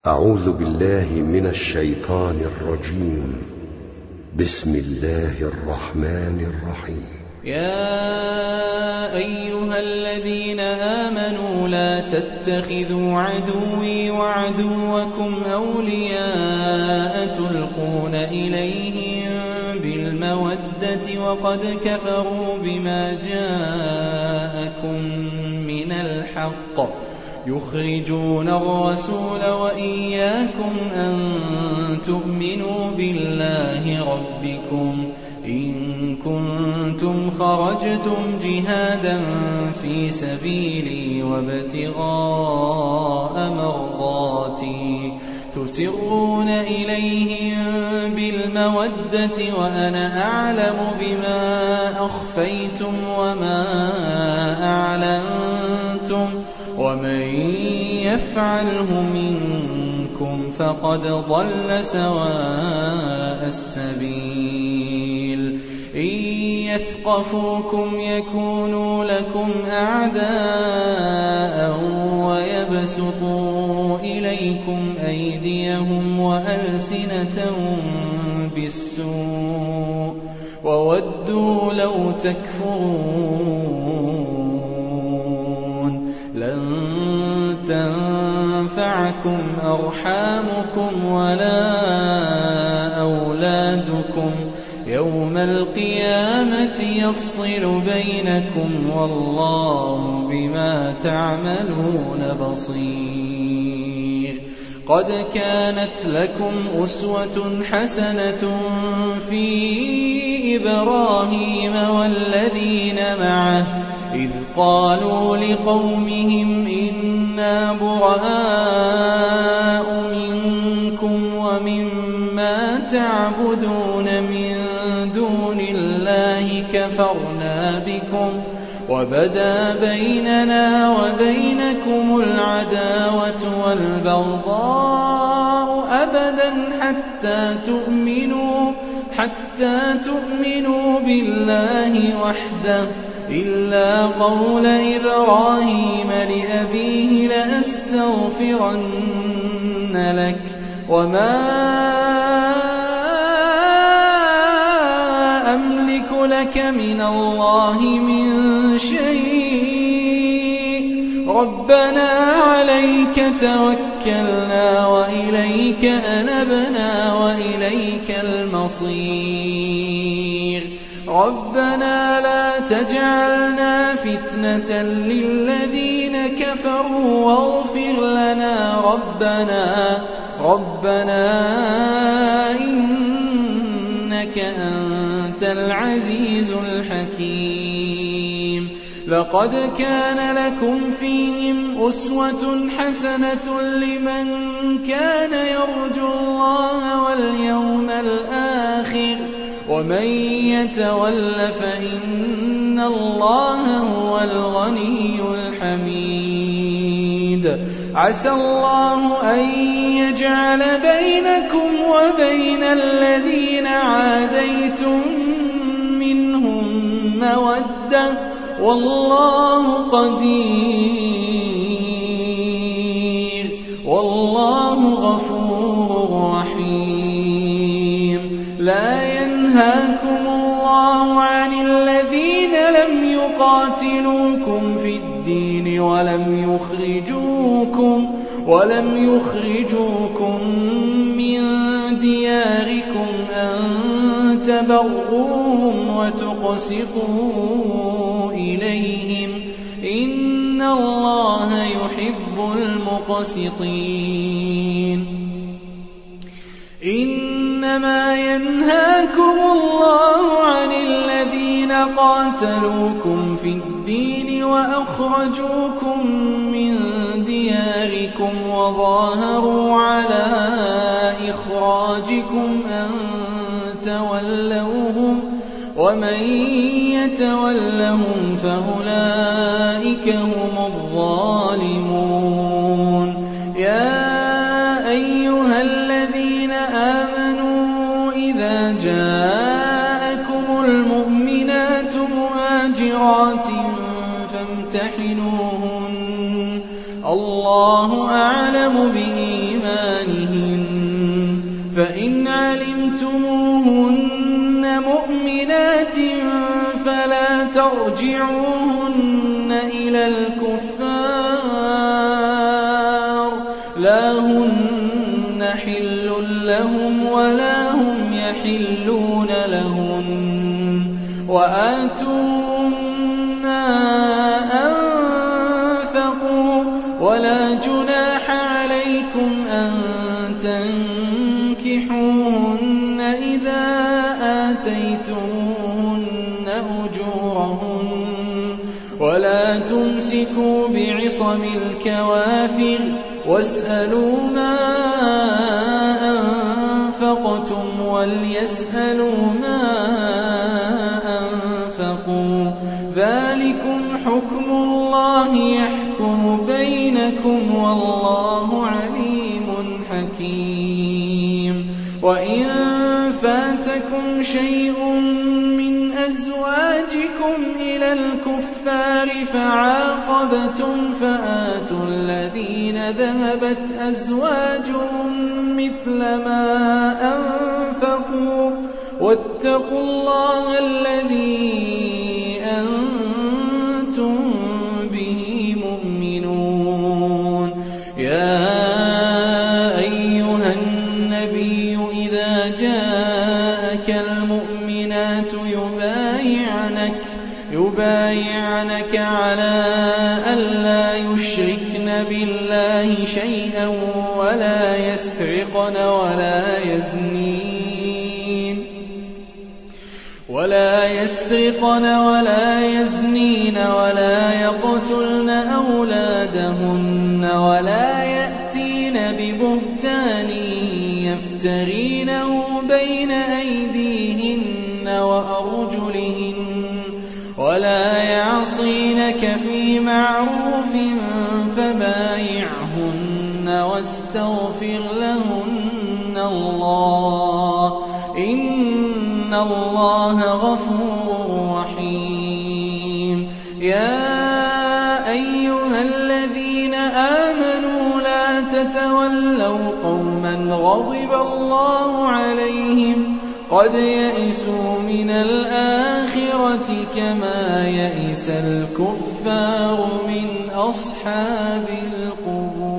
أعوذ بالله من الشيطان الرجيم. بسم الله الرحمن الرحيم. يا أيها الذين آمنوا لا تتخذوا عدوي وعدوكم أولياء تلقون إليهم بالمودة وقد كفروا بما جاءكم من الحق يخرجون الرسول وإياكم أن تؤمنوا بالله ربكم إن كنتم خرجتم جهادا في سبيلي وابتغاء مرضاتي تسرون إليهم بالمودة وأنا أعلم بما أخفيتم وما أعلنتم ومن يفعله منكم فقد ضل سواء السبيل. إن يثقفوكم يكونوا لكم أعداء ويبسطوا إليكم أيديهم وألسنتهم بالسوء وودوا لو تكفرون. لن تنفعكم أرحامكم ولا أولادكم يوم القيامة يفصل بينكم والله بما تعملون بصير. قد كانت لكم أسوة حسنة في إبراهيم والذين معه إذ قالوا لقومهم إنا براء منكم ومما تعبدون من دون الله كفرنا بكم وبدا بيننا وبينكم العداوة والبغضاء أبدا حتى تؤمنوا بالله وحده إلا قول إبراهيم لأبيه لأستغفرن لك وما أملك لك من الله من شيء ربنا عليك توكلنا وإليك أنبنا وإليك المصير. ربنا لا تجعلنا فتنة للذين كفروا واغفر لنا ربنا إنك أنت العزيز الحكيم. لقد كان لكم فيهم أسوة حسنة لمن كان يرجو الله واليوم الآخر ومن يتول فإن الله هو الغني الحميد. عسى الله أن يجعل بينكم وبين الذين عاديتم منهم مودة والله قدير والله غفور رحيم. لا ينهاكم الله عن الذين لم يقاتلوكم في الدين ولم يخرجوكم من دياركم أن تبروهم وتقسطوا إليهم إن الله يحب المقسطين. إنما ينهاكم الله عن الذين قاتلوكم في الدين وأخرجوكم من دياركم وظاهروا على إخراجكم أن تولوهم ومن يتولهم فأولئك هم الظالمون. يا أيها الذين آمنوا إذا جاءكم المؤمنات مهاجرات فامتحنوهن الله أعلم بإيمانهن فإن علمتموهن مؤمنات فلا ترجعوهن إلى الكفار لا هن حل لهم ولا هم يحلون لهن وآتوهم ما أنفقوا ولا جناح عليكم أن تنكحوهن إذا آتيتموهن أجورهن ولا تمسكوا بعصم الكوافر واسألوا ما أنفقتم وليسألوا ما أنفقوا ذلكم حكم الله يحكم بينكم والله عليم حكيم وإن فاتكم شيء من أزواجكم إلى الكفار فعاقبتم فآتوا الذين ذهبت أزواجهم مثل ما أنفقوا واتقوا الله الذي أنتم به مؤمنون يا أيها النبي إذا جاءك المؤمنات يبايعنك على ألا يشركن بالله شيئا ولا يسرقن ولا يزنين ولا يقتلن أولادهن ولا يأتين ببهتان يفترينه بين أيديهن وأرجلهن ولا يعصينك في معروف فبايعهن واستغفر لهن الله إن الله غفور رحيم يا أيها الذين آمنوا لا تتولوا قوما غضب الله عليهم قد يئسوا من الآخرة كما يئس الكفار من أصحاب القبور